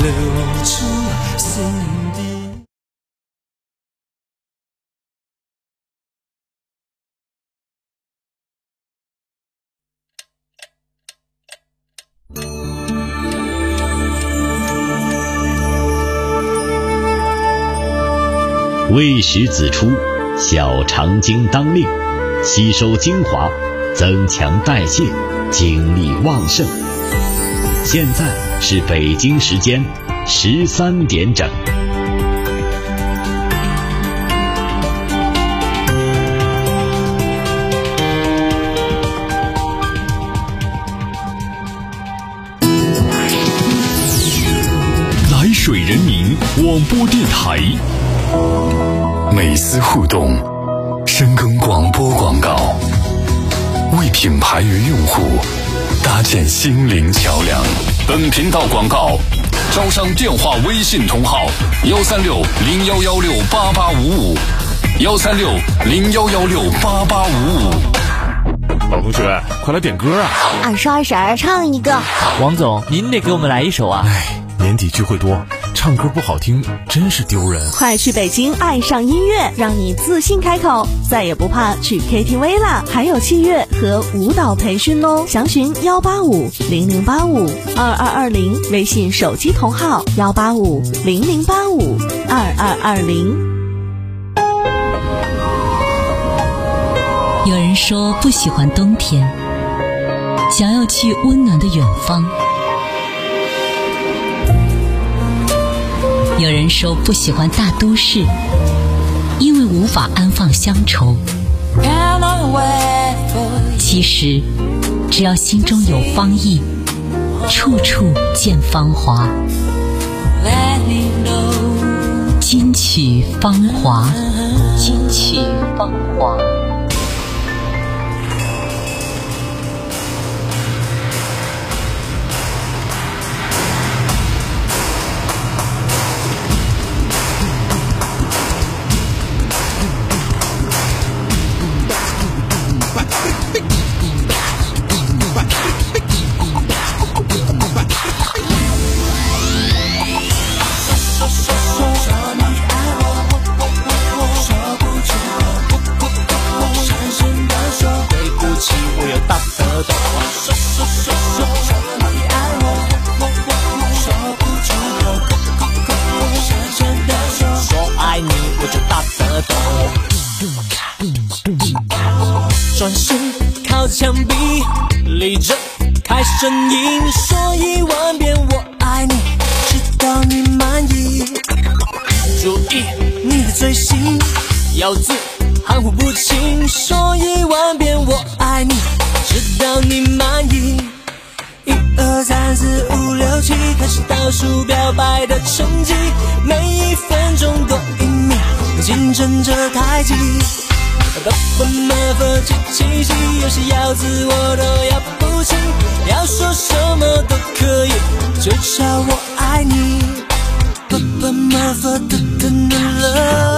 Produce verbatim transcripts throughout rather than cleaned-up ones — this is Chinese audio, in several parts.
流出心底。 未时子出，小肠经当令，吸收精华，增强代谢，精力旺盛。现在是北京时间十三点整。 来水人民广播电台， 美思互动，深耕广播广告，为品牌与用户搭建心灵桥梁。 本频道广告招商电话微信同号幺三六零幺幺六八八五五幺三六零幺幺六八八五五。 老同学，快来点歌啊！ 二十二婶唱一个。 王总，您得给我们来一首啊！ 哎，年底聚会多，唱歌不好听真是丢人。 快去北京爱上音乐，让你自信开口，再也不怕去 K T V 啦！还有器乐和舞蹈培训哦，详询幺八五零零八五二二二零，微信手机同号幺八五零零八五二二二零。 有人说不喜欢冬天，想要去温暖的远方。有人说不喜欢大都市，因为无法安放乡愁。其实只要心中有芳意，处处见芳华。金曲芳华，金曲芳华。 转身靠着墙壁，立着开声音，说一万遍我爱你，直到你满意。注意你的嘴型，咬字含糊不清，说一万遍我爱你，直到你满意。一二三四五六七，开始倒数表白的成绩，每一分钟多一秒，竞争着太极。不不么不七七七，有些要字我都要不清，要说什么都可以，就叫我爱你。不不么不的的了，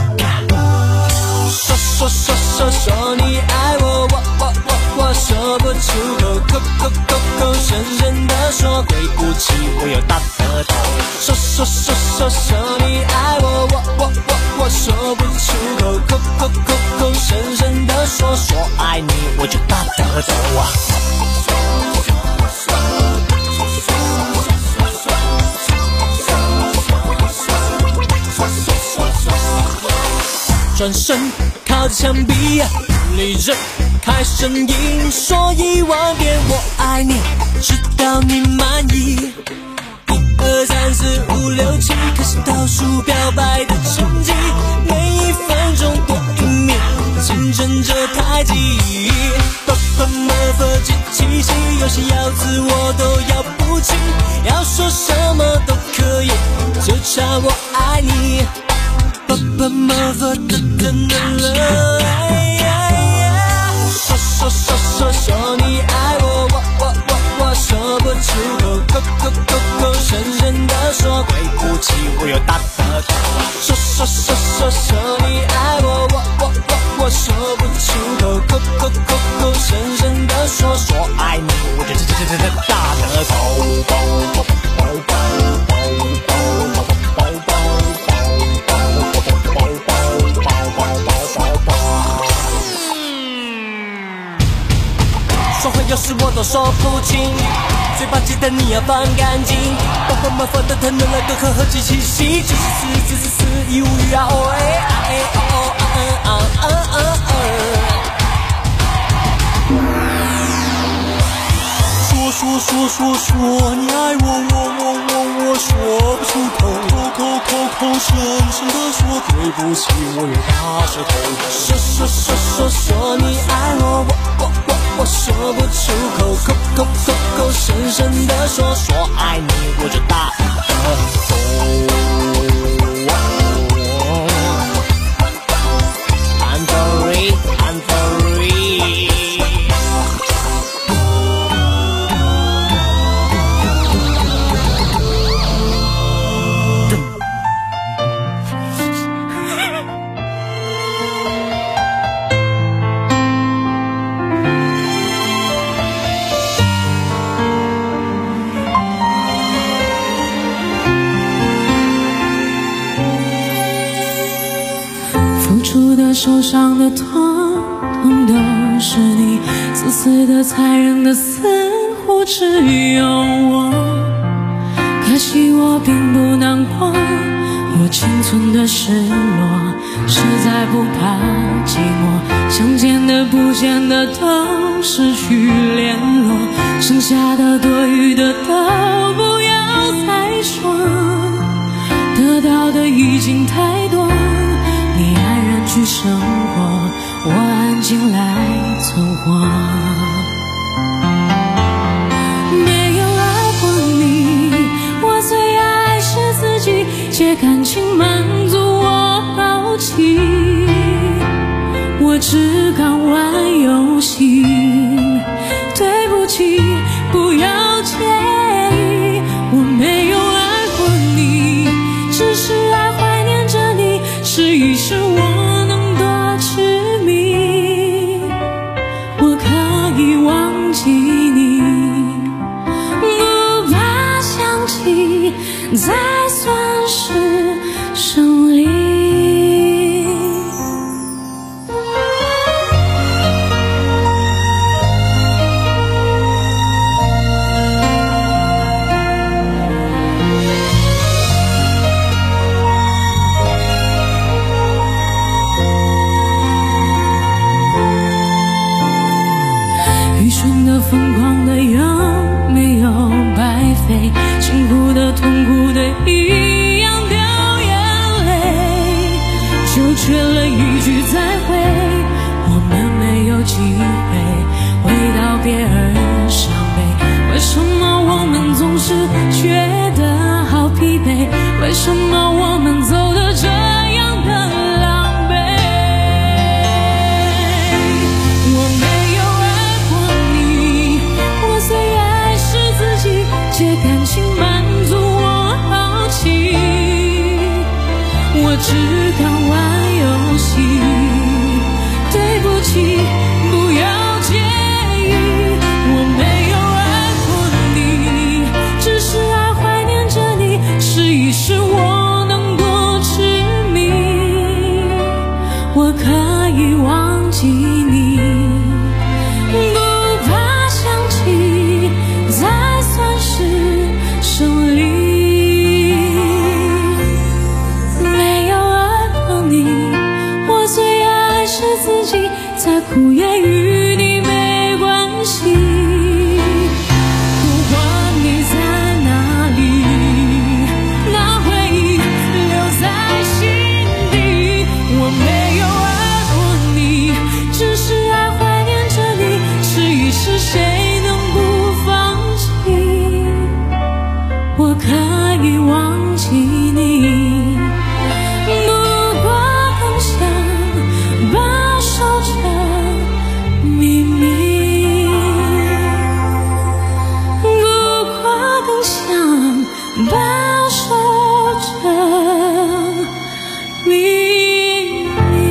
说说说说说你爱我，我我我我说不出口，口口口口深深的说，对不起我有大舌头。说说说说说你爱我，我我我我说不出口，口口口口深深的说，说爱你我就大舌头啊。转身靠着墙壁，立着开声音，说一万遍我爱你，直到你满意。一二三四五六七，开始倒数表白的成绩，每一分钟多一秒，竞争着太极。不不么不七七七，有些要字我都要不清，要说什么都可以，就差我爱你。不不么不的的了，说说说说说你爱我，我我我我说不出口，口口口口深深的说，对不起我有大舌头。说说说说说你爱我，我我我我说不出口，口口口口深深的说，说爱你我这这这这这大舌头。 都说不清，嘴巴记得你要放干净，把把麻烦的疼的那个和和气气息，就是四四四四一五一啊哦哎啊哎哦哦啊嗯啊啊啊啊。说说说说说你爱我我我我我说不出口，口口口口声声的说对不起，我有大舌头。说说说说说你爱我我我我我说不出口，口口口口声声的说说爱你，我就大舌头。I'm sorry, I'm sorry。 受伤的痛，痛都是你，自私的残忍的，似乎只有我。可惜我并不难过，我仅存的失落，实在不怕寂寞，想见的不见的都失去联络，剩下的多余的都不要再说，得到的已经太多，你安然去生活，我安静来存活。没有爱过你，我最爱是自己，借感情满足我好奇，我只敢玩游戏，对不起，不要介意，我没有爱过你，只是爱怀念着你，试一试我能多痴迷，我可以忘记你，不怕想起，才算是胜利。疯狂的有没有白费，辛苦的痛苦的一样掉眼泪，就缺了一句再会，我们没有机会为道别而伤悲，为什么我们总是觉得好疲惫，为什么我们走得这样的狼狈，我没有借感情满足我好奇，我只敢玩游戏，对不起，不要介意，我没有爱过你，只是爱怀念着你，试一试我能多痴迷，我可以忘记你，不怕想起，才算是胜利。没有爱过你，我最爱是自己，再苦也与你没关系，不管你在哪里，那回忆留在心底，我没有爱过你，只是爱怀念着你，试一试谁能不放弃，我可以忘记你，不过更想保守着秘密，不过更想保守着秘密。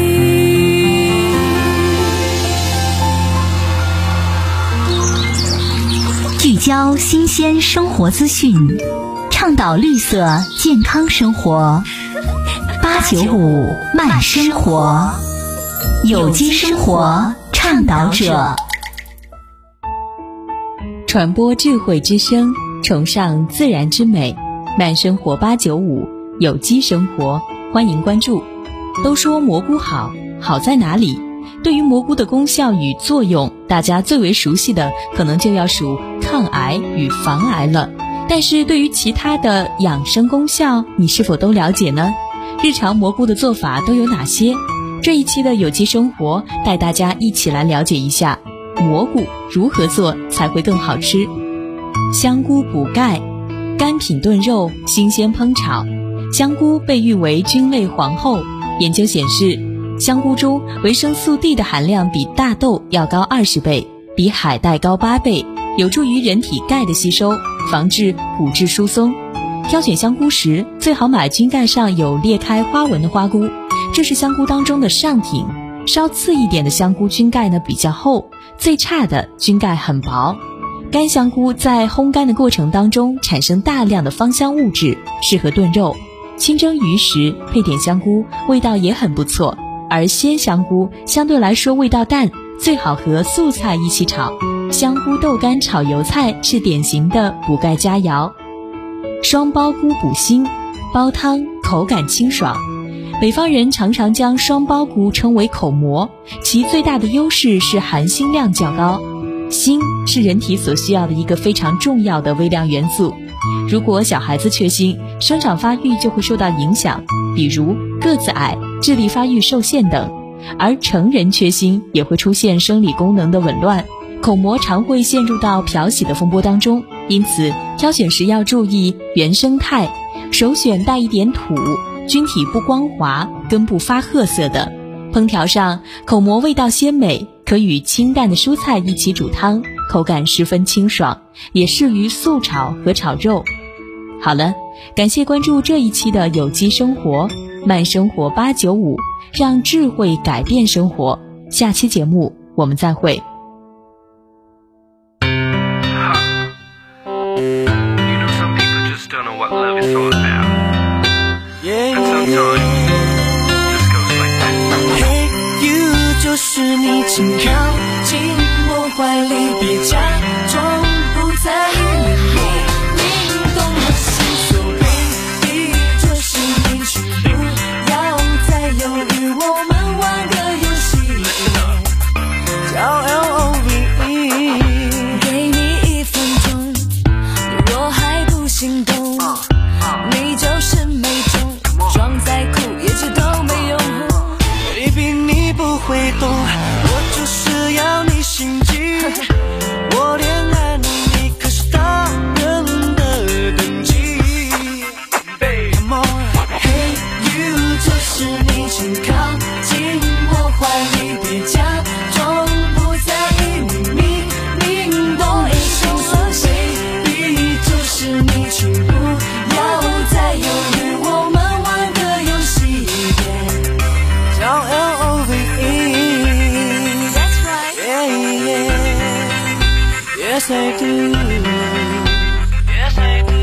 聚焦新鲜生活资讯，倡导绿色健康生活，八九五慢生活，有机生活倡导者。 传播智慧之声，崇尚自然之美，慢生活八九五，有机生活，欢迎关注。都说蘑菇好，好在哪里？对于蘑菇的功效与作用，大家最为熟悉的可能就要数抗癌与防癌了。但是对于其他的养生功效，你是否都了解呢？日常蘑菇的做法都有哪些？这一期的有机生活带大家一起来了解一下蘑菇如何做才会更好吃。香菇补钙，干品炖肉，新鲜烹炒。香菇被誉为菌类皇后，研究显示，香菇中维生素 D 的含量比大豆要高二十倍，比海带高八倍，有助于人体钙的吸收，防治骨质疏松。挑选香菇时，最好买茎盖上有裂开花纹的花菇，这是香菇当中的上品。稍次一点的香菇菌盖呢比较厚，最差的菌盖很薄。干香菇在烘干的过程当中产生大量的芳香物质，适合炖肉。清蒸鱼时配点香菇，味道也很不错。而鲜香菇相对来说味道淡，最好和素菜一起炒。香菇豆干炒油菜是典型的补钙佳肴。双胞菇补心，煲汤口感清爽。北方人常常将双胞菇称为口蘑，其最大的优势是含锌量较高。锌是人体所需要的一个非常重要的微量元素，如果小孩子缺锌，生长发育就会受到影响，比如个子矮、智力发育受限等。而成人缺锌也会出现生理功能的紊乱，口蘑常会陷入到漂洗的风波当中，因此挑选时要注意原生态，首选带一点土、菌体不光滑、根部发褐色的。烹调上，口蘑味道鲜美，可与清淡的蔬菜一起煮汤，口感十分清爽，也适于素炒和炒肉。好了，感谢关注这一期的有机生活，慢生活八九五，让智慧改变生活。下期节目我们再会。 就是你，请靠近我怀里，别假装不在意，明明懂我心所，baby，这是你，请不要再犹豫，我们玩个游戏，叫 L O V E， 给你一分钟，你若还不心动，你就是没中，装再酷一切都没用。Baby， 你不会懂，我就是要你心急。我恋爱能力可是大人的等级。Come on， Hey you， 就是你，请靠近我怀里，别假装不在意，你明明懂我心所，Baby， 就是你，请不要再犹豫，我们玩个游戏，叫 L O V E。That's right. Yeah, yeah. Yes, I do. Yes, I do.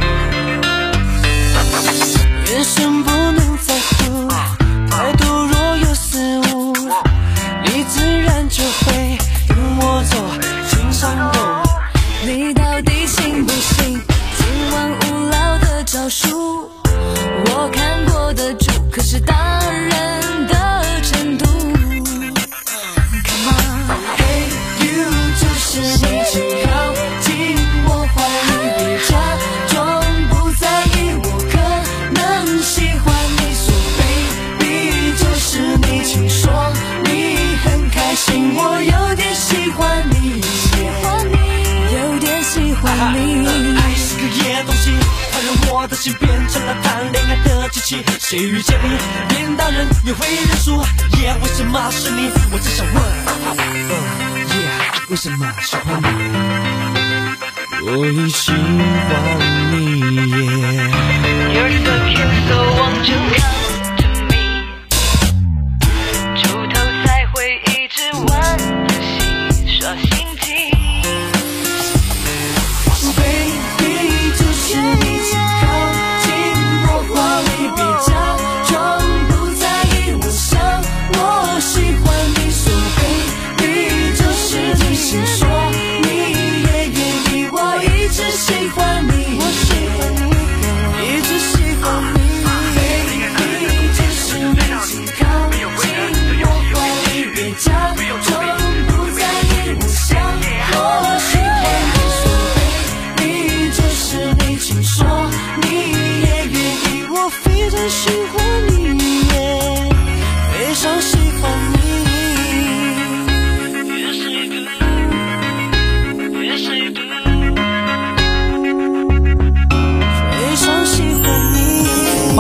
眼神不能在乎，态度若有失误，你自然就会跟我走，心上动。你到底信不信今晚无聊的招数？我看过的主可是大人的程度。Come on， Hey you， 就是你，请靠近我怀里，别假装不在意，我可能喜欢你，所以 baby， 就是你，请说你很开心，我有点喜欢你，喜欢你，有点喜欢你。爱是个野东西，它让我的心变成了谈恋爱的机器，谁遇见你连大人也会认输， Yeah， 为什么是你？我只想问， uh, Yeah， 为什么喜欢你？我已喜欢你 ，Yeah。You're so cute, so won't you come to me？ 出头才会一直晚自习耍心机。Baby， 就是你，请靠近我怀里，别假装不在意，我想我喜欢你，所以 baby， 就是你，请说你也愿意。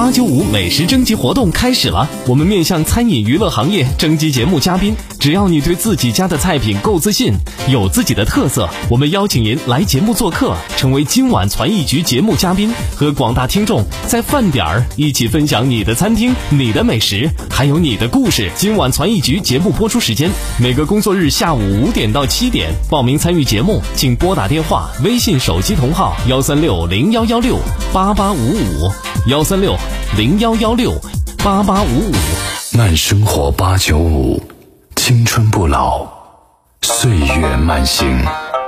八九五美食征集活动开始了，我们面向餐饮娱乐行业征集节目嘉宾，只要你对自己家的菜品够自信，有自己的特色，我们邀请您来节目做客，成为今晚传艺局节目嘉宾，和广大听众在饭点儿一起分享你的餐厅、你的美食，还有你的故事。今晚传艺局节目播出时间每个工作日下午五点到七点，报名参与节目请拨打电话、微信手机同号幺三六零幺幺六八八五五幺三六零幺幺六八八五五。 慢生活八九五，青春不老，岁月慢行。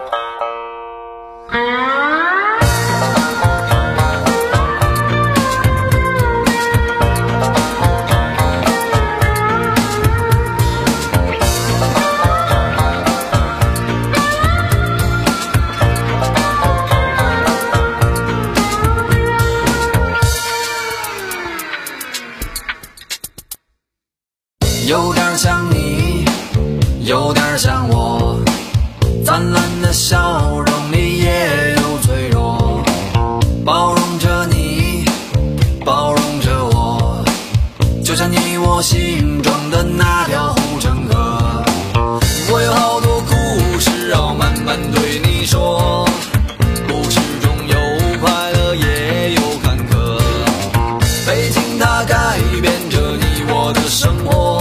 有点像你，有点像我，灿烂的笑容里也有脆弱，包容着你，包容着我，就像你我心中的那条护城河。我有好多故事要慢慢对你说，故事中有快乐也有坎坷，北京它改变着你我的生活，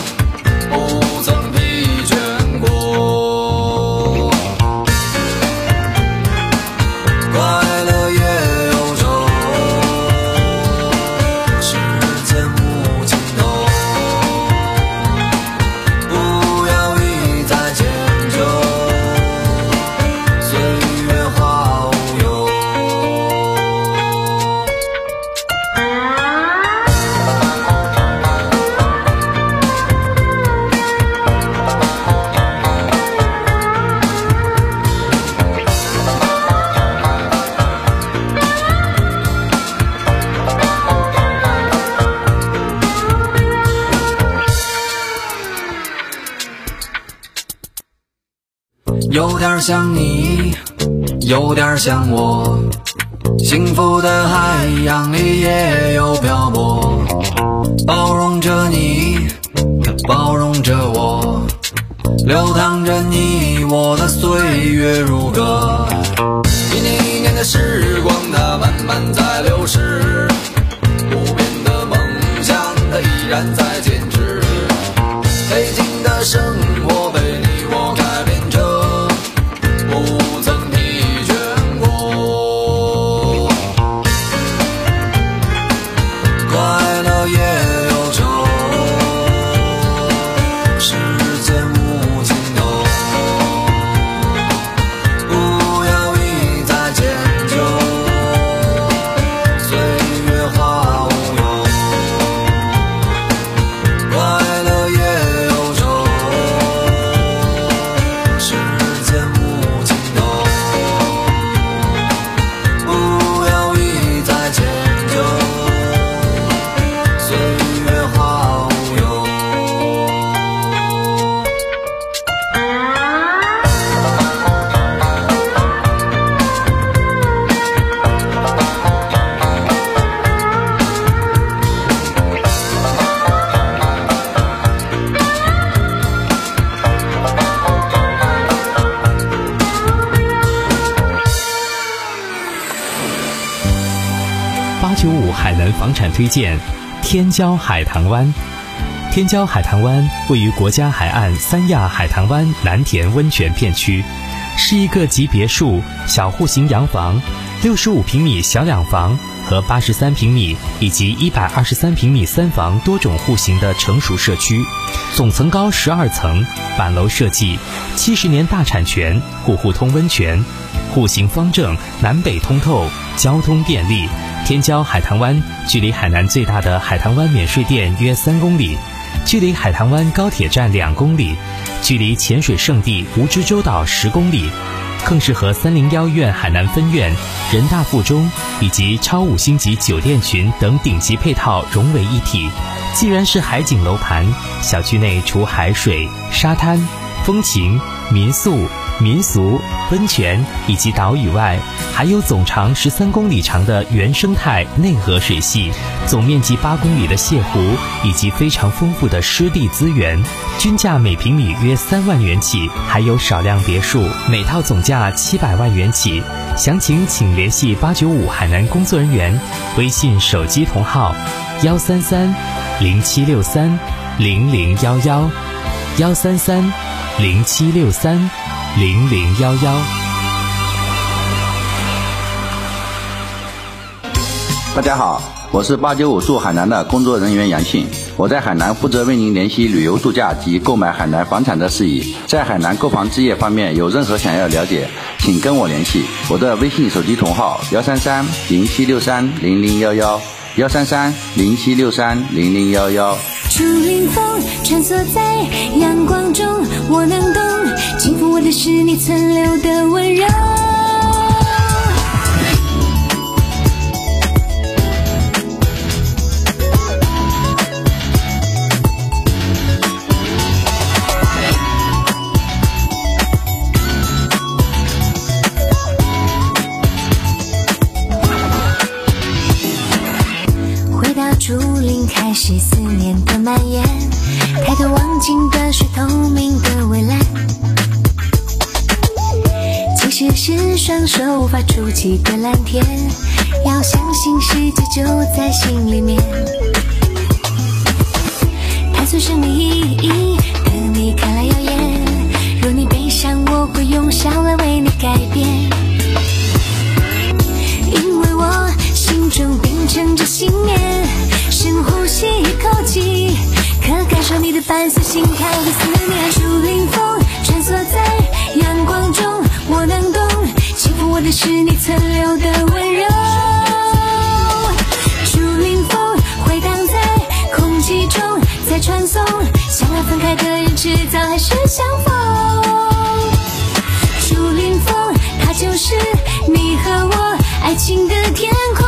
有点像你，有点像我，幸福的海洋里也有漂泊，包容着你，包容着我，流淌着你我的岁月如歌。一年一年的时光它慢慢在流逝，不变的梦想它依然在坚持，北京的生活被你我改变着，不曾疲倦过，快乐也有愁，世界无尽头，不要一再迁就，岁月化无忧，快乐也有愁，世界无尽头，不要一再迁就，岁月化无忧。 八九五海南房产推荐天骄海棠湾。天骄海棠湾位于国家海岸三亚海棠湾南田温泉片区，是一个集别墅、小户型洋房、六十五平米小两房和八十三平米以及一百二十三平米三房多种户型的成熟社区，总层高十二层，板楼设计，七十年大产权，户户通温泉，户型方正，南北通透，交通便利。天骄海棠湾距离海南最大的海棠湾免税店约三公里，距离海棠湾高铁站两公里，距离潜水圣地蜈支洲岛十公里，更是和三零幺院海南分院、人大附中以及超五星级酒店群等顶级配套融为一体。既然是海景楼盘，小区内除海水、沙滩、风情、民宿、 民俗、温泉以及岛屿外，还有总长十三公里长的原生态内河水系，总面积八公里的泻湖，以及非常丰富的湿地资源，均价每平米约三万元起，还有少量别墅，每套总价七百万元起。详情请联系八九五海南工作人员，微信手机同号幺三三零七六三零零幺幺幺三三零七六三零零幺幺。 大家好，我是八九五驻海南的工作人员杨信，我在海南负责为您联系旅游度假及购买海南房产的事宜。在海南购房置业方面有任何想要了解，请跟我联系，我的微信手机同号幺三三零七六三零零幺幺幺三三零七六三零零幺幺。 竹林风穿梭在阳光中，我能懂，轻抚我的是你存留的温柔。竹林开始思念的蔓延，抬头望尽的是透明的蔚蓝，即使是双手无法触及的蓝天，要相信世界就在心里面。探索生命意义的你看来耀眼，若你悲伤我会用笑来为你改变，因为我心中秉承着信念，深呼吸一口气，可感受你的伴随心跳的思念。竹林风穿梭在阳光中，我能懂，轻抚我的是你存留的温柔。竹林风回荡在空气中，在传送，想要分开的人迟早还是相逢。竹林风它就是你和我爱情的天空。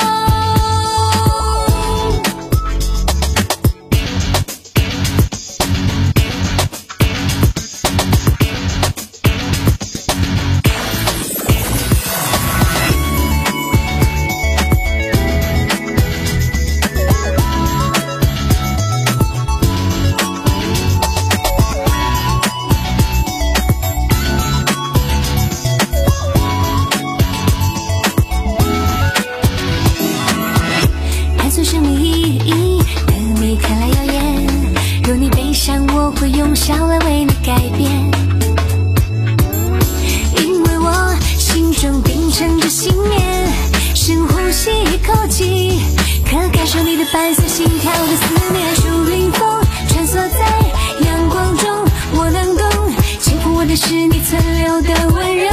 伴随心跳的思念。竹林风穿梭在阳光中，我能懂，轻抚我的是你存留的温柔。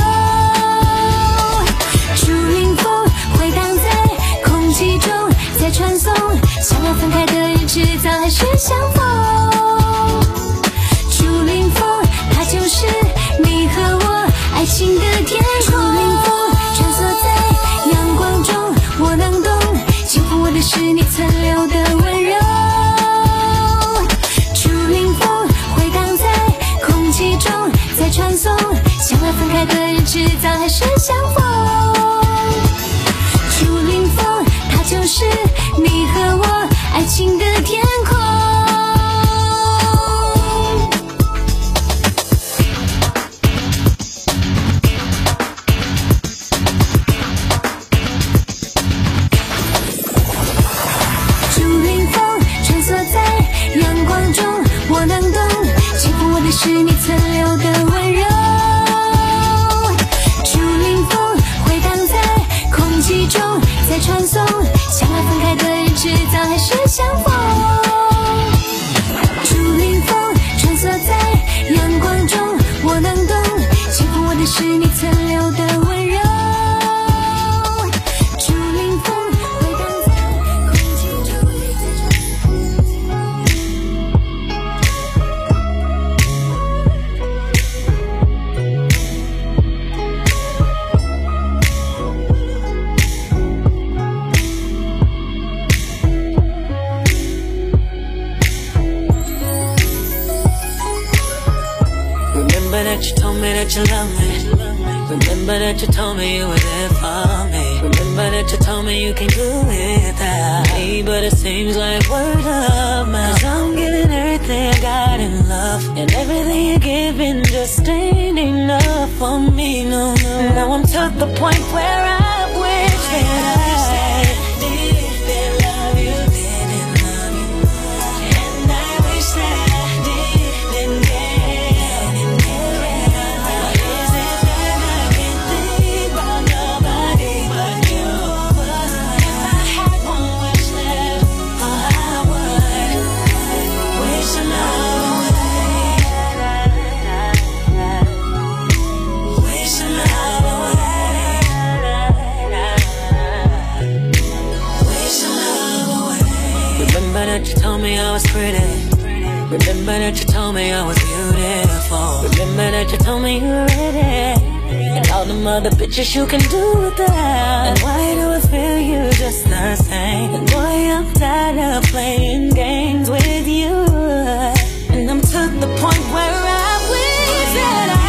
竹林风回荡在空气中，在传送，想要分开的人迟早还是相逢。竹林风它就是你和我爱情的天空。竹林风穿梭在阳光中，我能懂，轻抚我的是你存留的温柔。竹林风回荡在空气中，在传送，想要分开的人迟早还是相逢。竹林风它就是你和我爱情的天空。是你存留的温柔。竹林风回荡在空气中，在传送，想要分开的人迟早还是相逢。竹林风穿梭在阳光中，我能懂，轻抚我的是你存留的温柔。竹林风回荡在空气中， me that you love me. Remember that you told me you were there for me. Remember that you told me you can't do it without me. But it seems like word of mouth, 'cause I'm giving everything I got in love, and everything you're giving just ain't enough for me, no, no. Now I'm to the point where I wish that I didn't love you, didn't love you. And I wish that I didn't care, didn't care. Why is it that I can't think about nobody but you? If I had one wish left, oh, I would wish another way. Wish another way. Wish another way. Remember that you told me I was pretty. Remember that you told me I was beautiful. Remember that you told me you were ready, and all them other bitches you can do without. And why do I feel you just the same? And boy, I'm tired of playing games with you. And I'm to the point where I wish that I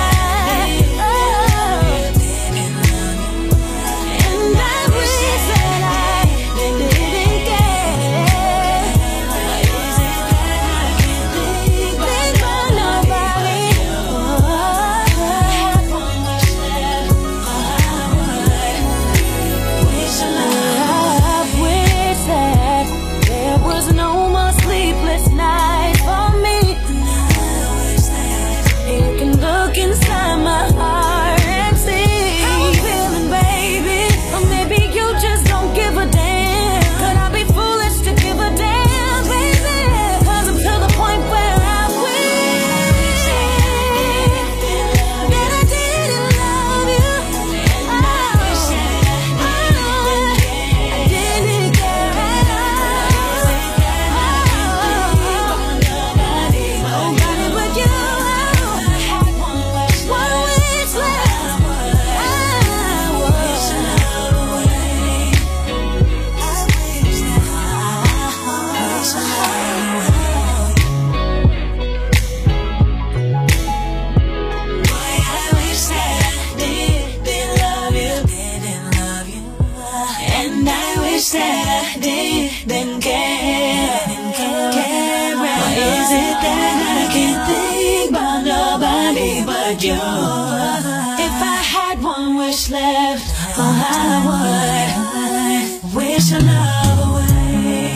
you. If I had one wish left, oh, I would wish another way.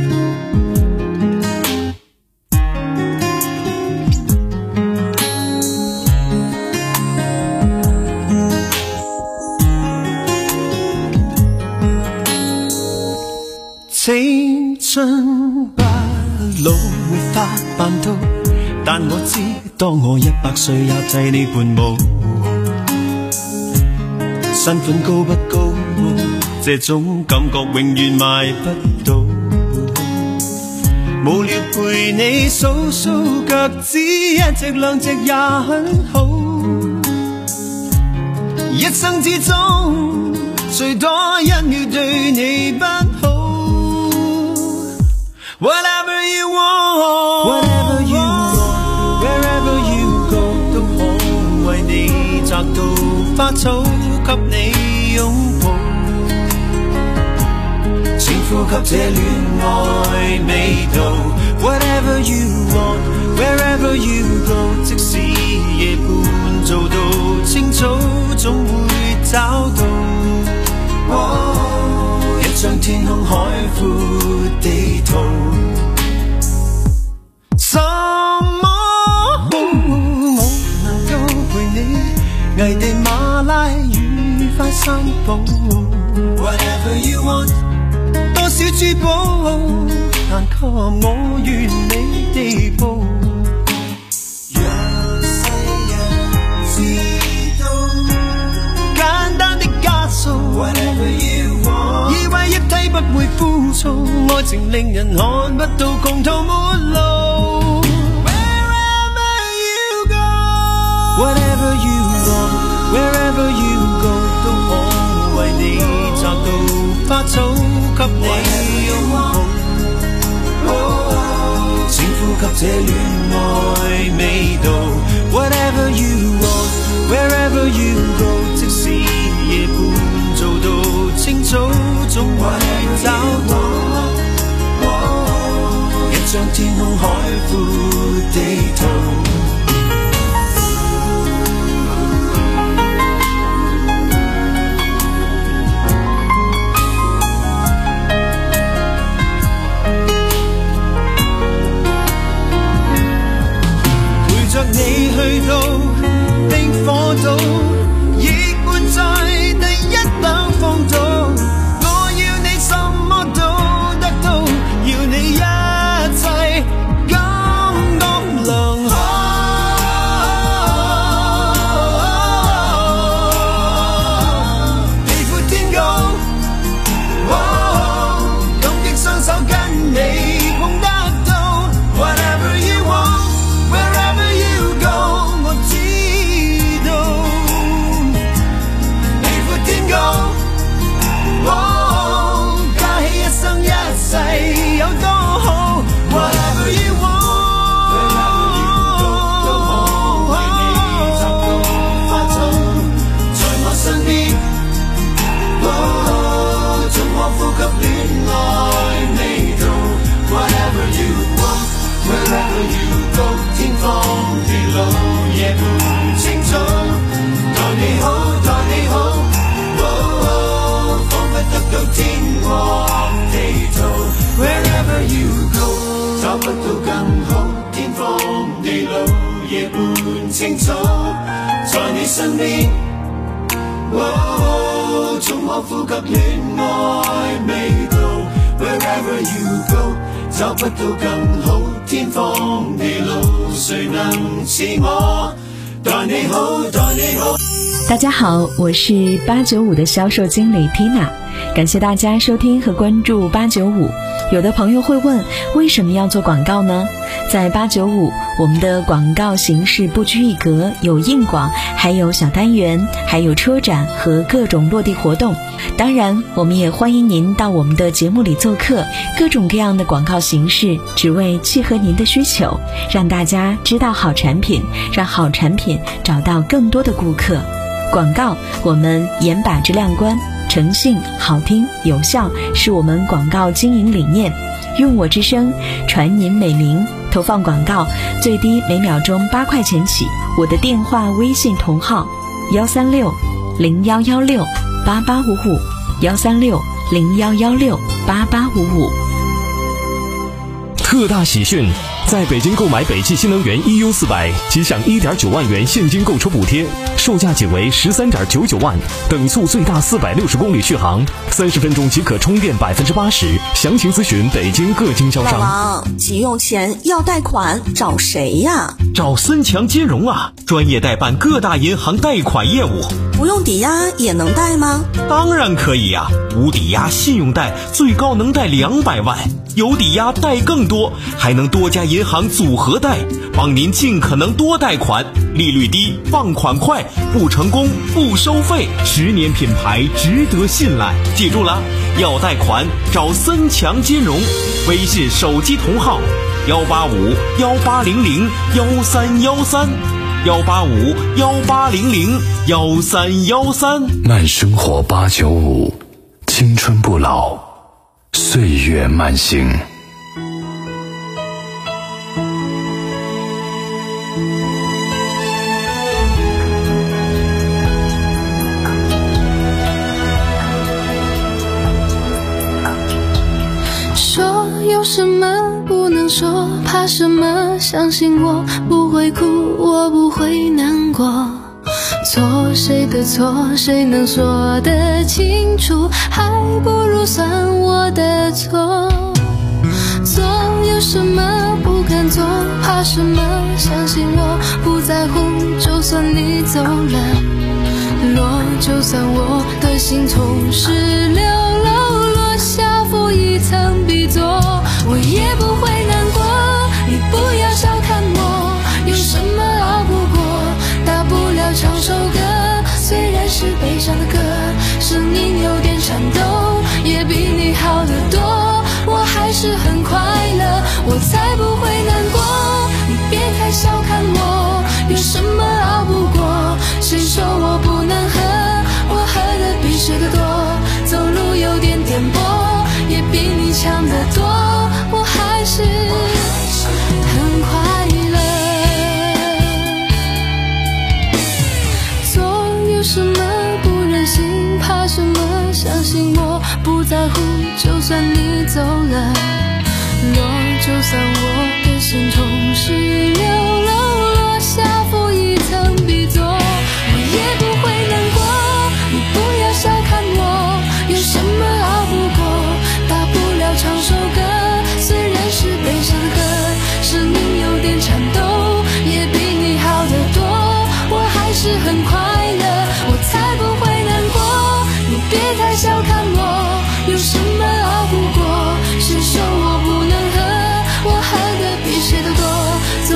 青春不老會花瓣刀，但我知當我一百歲也制你伴舞。身份高不高，這種感覺永遠買不到。無聊陪你數數腳趾，一隻兩隻也很好。一生之中最多一秒對你不好。Whatever you want, whatever you want, wherever you go， 都可為你摘到花草，給你擁抱，請呼吸這戀愛味道。Whatever you want, wherever you go， 即使夜半做到清早，總會找到。哦，一張天空海闊地圖。什麼好？我能夠陪你危地馬拉愉快散步。Whatever you want， 多少珠寶難給我完美地步。讓世人知道簡單的加速。Whatever you want， 以為一體不會枯燥，愛情令人看不到窮途末路。Whatever you want, wherever you go， 都可為你摘到花草，給你擁抱。請呼吸這戀愛味道。Whatever you want。 Wherever you go， 即使夜半做到清早，總會找到一張天空海闊地圖。着你去到冰火島，亦伴在第一等風島。我要你什麼都得到，要你一切感覺良好。地闊天高，感激雙手跟你碰得到。Whatever you want。Wherever you go， 我知道地闊天高，加起一生一世有多好。Whatever you want， 都可為你摘到花草，在我身邊，總可呼吸戀愛味道。Whatever you want，Wherever you go， 天荒地老，夜半清早，待你好，待你好，彷彿得到天國地圖。Wherever you go， 找不到更好，天荒地老，夜半清早，在你身邊，總可呼吸戀愛味道。Wherever you go，找不到更好，天荒地老，誰能似我待你好，待你好。 大家好，我是八九五的销售经理 Tina， 感谢大家收听和关注八九五。有的朋友会问，为什么要做广告呢？在八九五，我们的广告形式不拘一格，有硬广，还有小单元，还有车展和各种落地活动。当然，我们也欢迎您到我们的节目里做客，各种各样的广告形式，只为契合您的需求，让大家知道好产品，让好产品找到更多的顾客。广告，我们严把质量关，诚信、好听、有效是我们广告经营理念。用我之声，传您美名。投放广告最低每秒钟八块钱起。我的电话、微信同号：幺三六零幺幺六八八五五，幺三六零幺幺六八八五五。 特大喜讯！在北京购买北汽新能源 E U 四百，即享 一点九万元现金购车补贴，售价仅为十三点九九万，等速最大四百六十公里续航，三十分钟即可充电百分之八十。详情咨询北京各经销商。 老王，急用钱要贷款，找谁呀？ 找森强金融啊，专业代办各大银行贷款业务。 不用抵押也能贷吗？ 当然可以呀、啊，无抵押信用贷最高能贷两百万，有抵押贷更多，还能多家银行组合贷，帮您尽可能多贷款，利率低，放款快，不成功不收费，十年品牌值得信赖。记住了，要贷款找森强金融，微信手机同号幺八五幺八零零幺三幺三。幺八五幺八零零幺三幺三。 慢生活八九五，青春不老，岁月慢行。 说有什么不能说，怕什么？相信我不会哭，我不会难过。错谁的错，谁能说得清楚？还不如算我的错。做有什么不敢做，怕什么？相信我不在乎，就算你走了，落就算我的心从十六楼落下负一层笔座，我也不会难过。你不要小看我，有什么熬不过？大不了唱首歌，虽然是悲伤的歌，声音有点颤抖，也比你好得多。我还是很快乐，我才不会难过。你别太小看我，有什么熬不过？ 在乎，就算你走了，若就算我的心从十一流楼落下负一层笔作，我也不会难过。你不要小看我，有什么熬不过，大不了唱首歌，虽然是悲伤的歌，声音有点颤抖，也比你好得多，我还是很快乐，我才不会难过。你别太小看我，有什么熬不过，谁说我不能喝，我喝的比谁都多，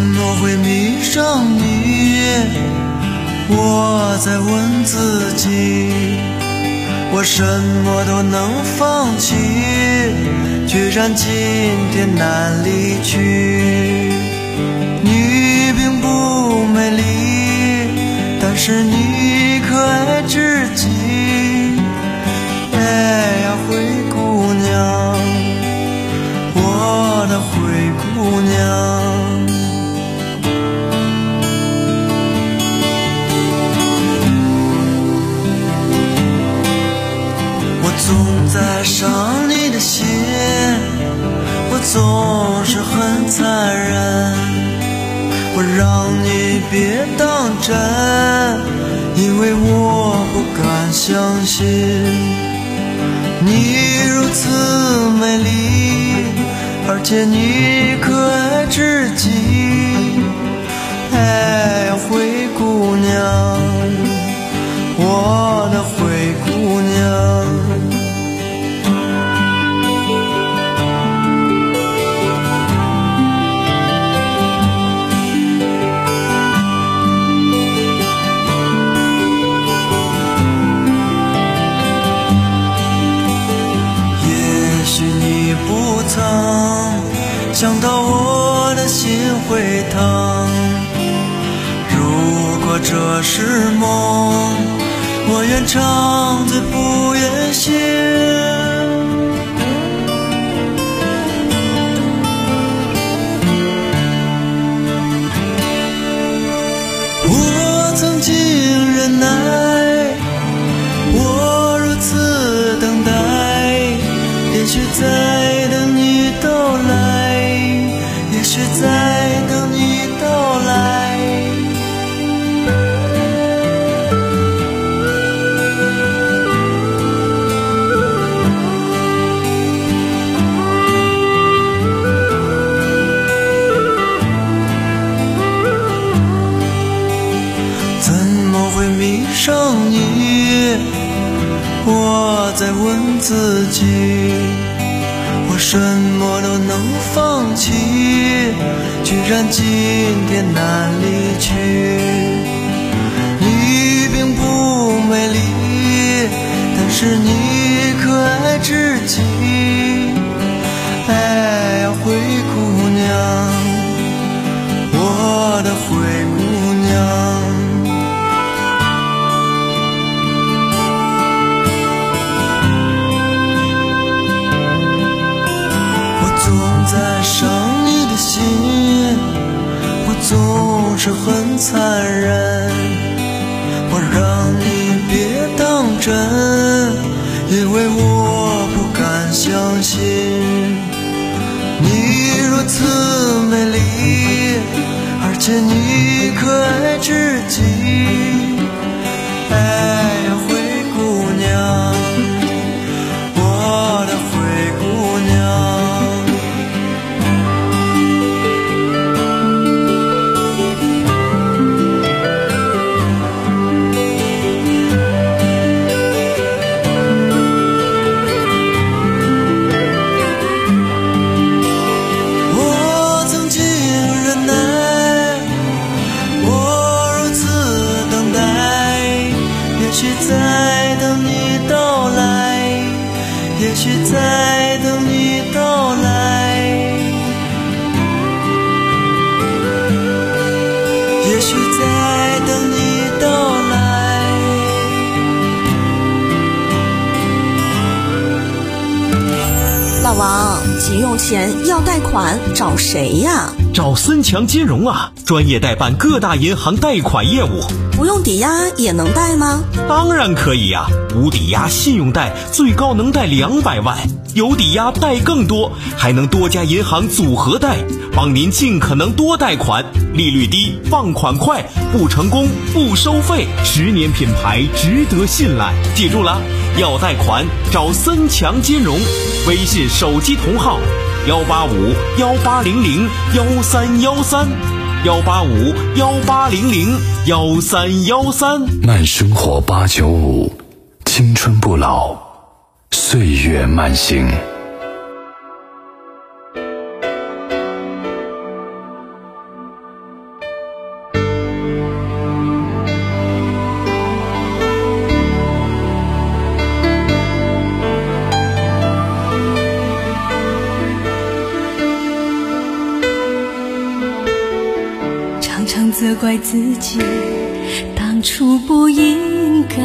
么会迷上你？我在问自己，我什么都能放弃，居然今天难离去。你并不美丽，但是你可爱至极。哎呀，灰姑娘，我的灰姑娘。我总在伤你的心，我总是很残忍，我让你别当真，因为我不敢相信你如此美丽，而且你可爱至极。哎呀，灰姑娘，我的灰姑娘。想到我的心会疼，如果这是梦，我愿长醉不愿醒。我曾经忍耐，我如此等待，也许在等你到来，也许在等你到来。怎么会迷上你？我在问自己，我什么都能放弃，居然今天难离去。你并不美丽，但是你可爱至极。哎呀，灰姑娘，我的灰姑娘。在伤你的心，我总是很残忍，我让你别当真，因为我不敢相信你如此美丽，而且你可爱至极。哎呀，灰姑娘，我的灰姑娘。在等你到来，也许在等你到来，也许在等你到来。 老王，急用钱要贷款找谁呀？ 找森强金融啊，专业代办各大银行贷款业务。 不用抵押也能贷吗？ 当然可以呀、啊，无抵押信用贷最高能贷两百万，有抵押贷更多，还能多家银行组合贷，帮您尽可能多贷款，利率低，放款快，不成功不收费，十年品牌，值得信赖。记住了，要贷款找森强金融，微信手机同号幺八五幺八零零幺三幺三。幺八五幺八零零幺三幺三。 慢生活八九五，青春不老，岁月慢行。 常常责怪自己当初不应该，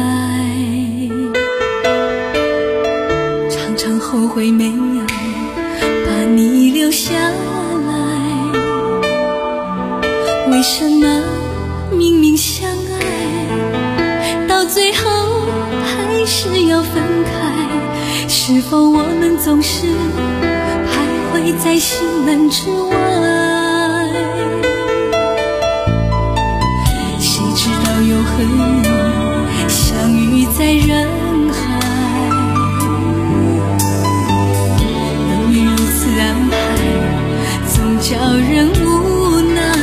常常后悔没有把你留下来。为什么明明相爱，到最后还是要分开？是否我们总是徘徊在心门之外？谁知道又和你相遇在人海，命运如此安排，总叫人无奈。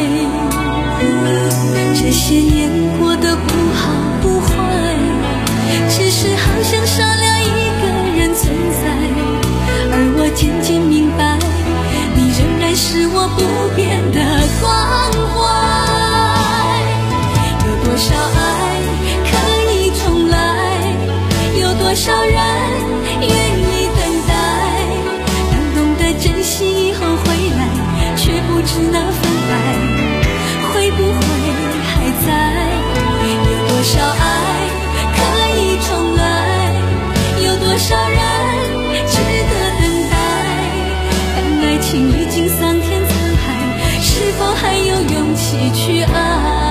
这些年过得不好不坏，只是好像少了一个人存在。而我渐渐明白，你仍然是我不变的关怀。有多少爱可以重来，有多少人愿意等待，当懂得珍惜以后回来，却不知那份爱会不会还在。有多少爱可以重来，有多少人值得等待，当爱情已经桑田沧海，是否还有勇气去爱？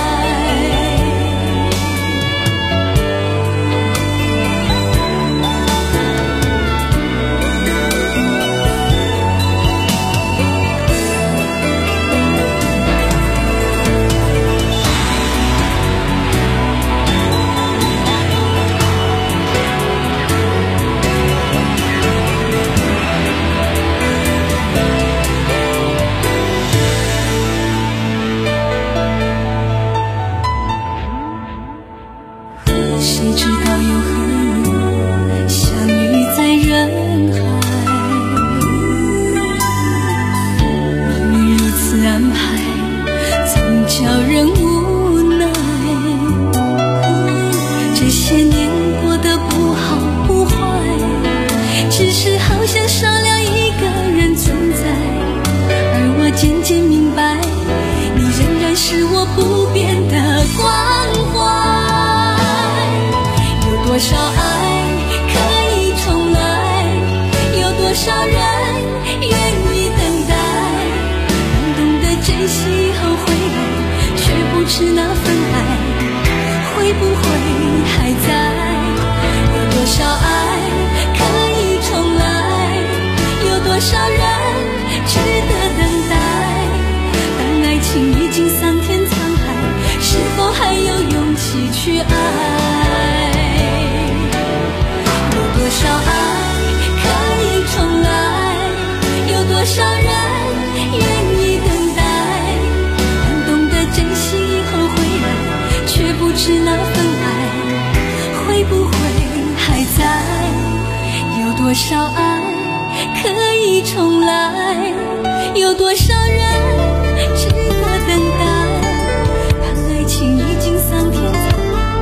多少爱可以重来，有多少人值得等待，当爱情已经桑田沧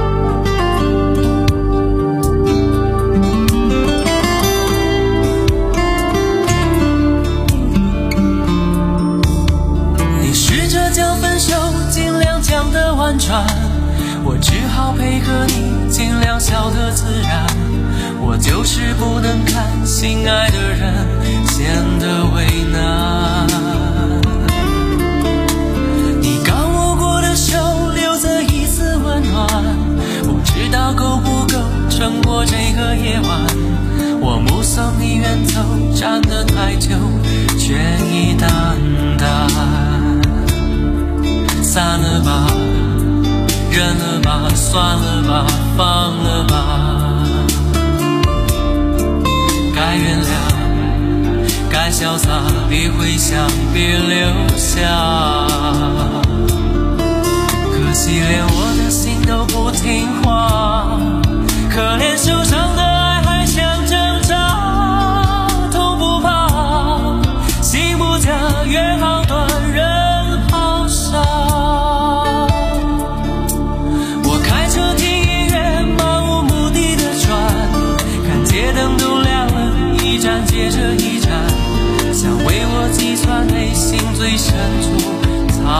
海。你试着将分手尽量讲得婉转，我只好配合你尽量笑得自然。我就是不能看心爱的人显得为难。你刚握过的手留着一丝温暖，不知道够不够撑过这个夜晚。我目送你远走，站得太久，却已淡淡。散了吧，忍了吧，算了吧，放了吧。该原谅，该潇洒，别回想，别留下。可惜连我的心都不听话，可怜受伤的爱还想挣扎。痛不怕，心不假，约好断，人好傻。我开车听音乐，漫无目的的转，看街灯都亮了，一站接着一站，想为我计算内心最深处藏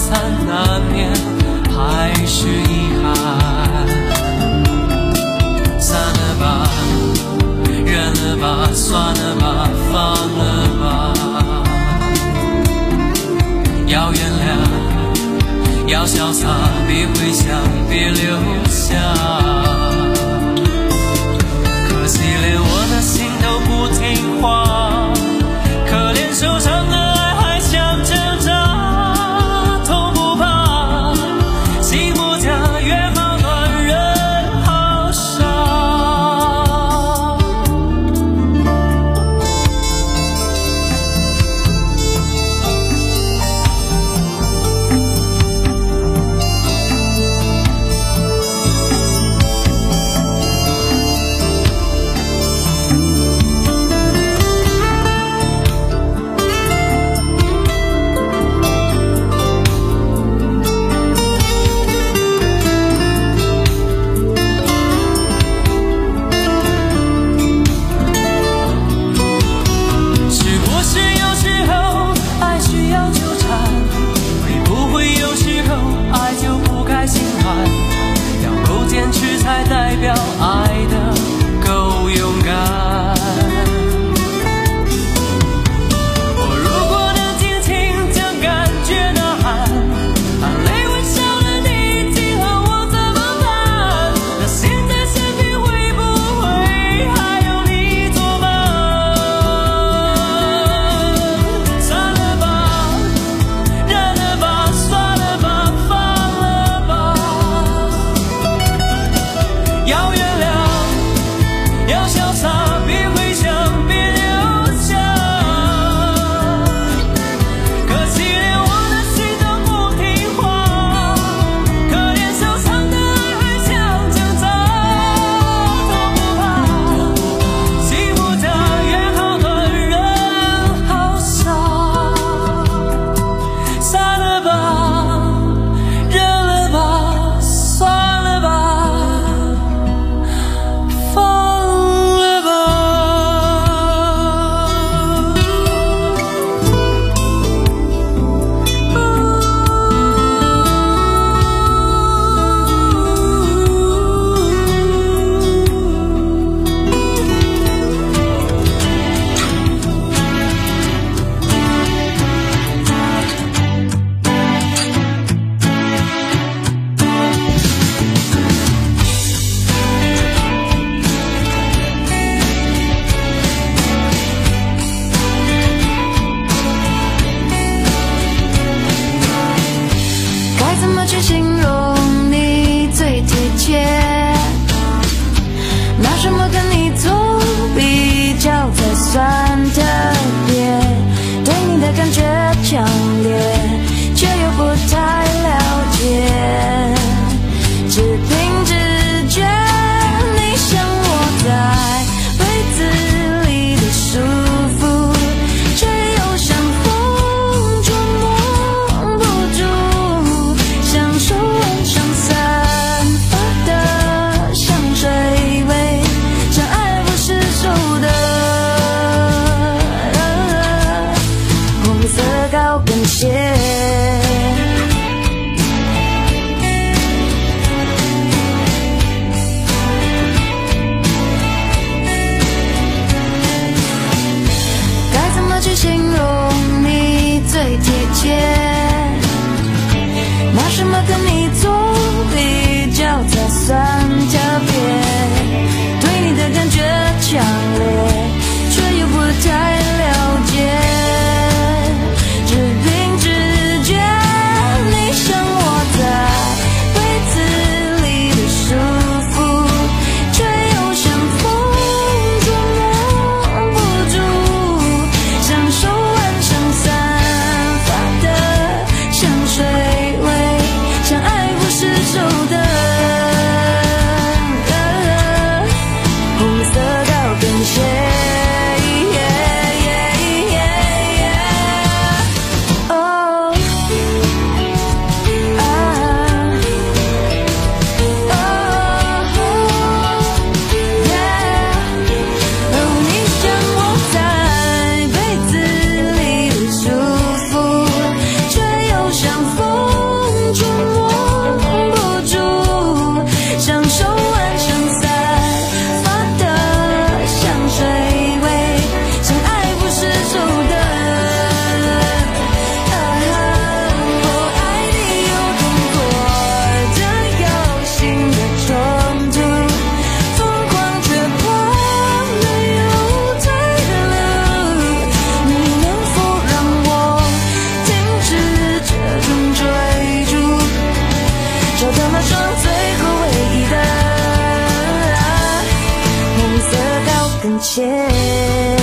散难免，还是遗憾。散了吧，忍了吧，算了吧，放了吧。要原谅，要潇洒，别回想，别留下。可惜连我的心都不听话，可怜受伤的爱还想挣扎，痛不怕，心不假，约好暖人好傻。才代表爱的够勇敢。我如果能尽情将感觉呐喊，把泪吻上了你，今后我怎么办？那现在身边会不会还有你作伴？算了吧，忍了吧，算了吧，放了吧。要原谅，要潇洒，别回想，别留下。可惜连我的心都不听话，可怜受伤的爱还想挣扎，痛不怕，心不假，约好暖人好傻。散了吧，忍了吧，算了吧，放了吧。 该怎么去形容你最贴切？拿什么跟你做比较才算特别？对你的感觉强烈，却又不太了解。只凭直觉，你像我在被子里的束缚，却又像风捉摸不住，享受完中我控不住，享受完成散发的香水味，相爱不是手段。啊，我爱你有动作的有心的冲突，疯狂却破没有退的路，你能否让我停止这种追逐，找到那双最后唯一的红色高跟鞋。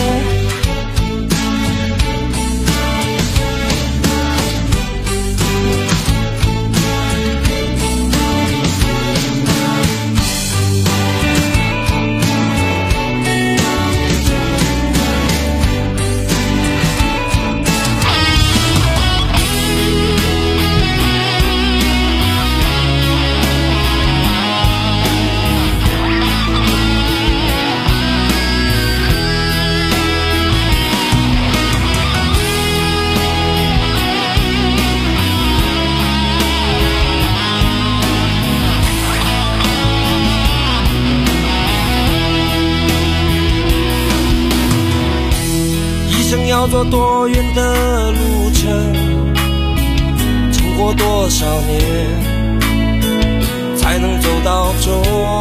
要走多远的路程，经过多少年，才能走到终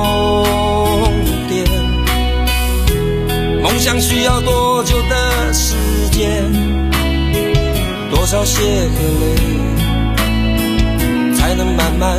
点？梦想需要多久的时间，多少血和泪，才能慢慢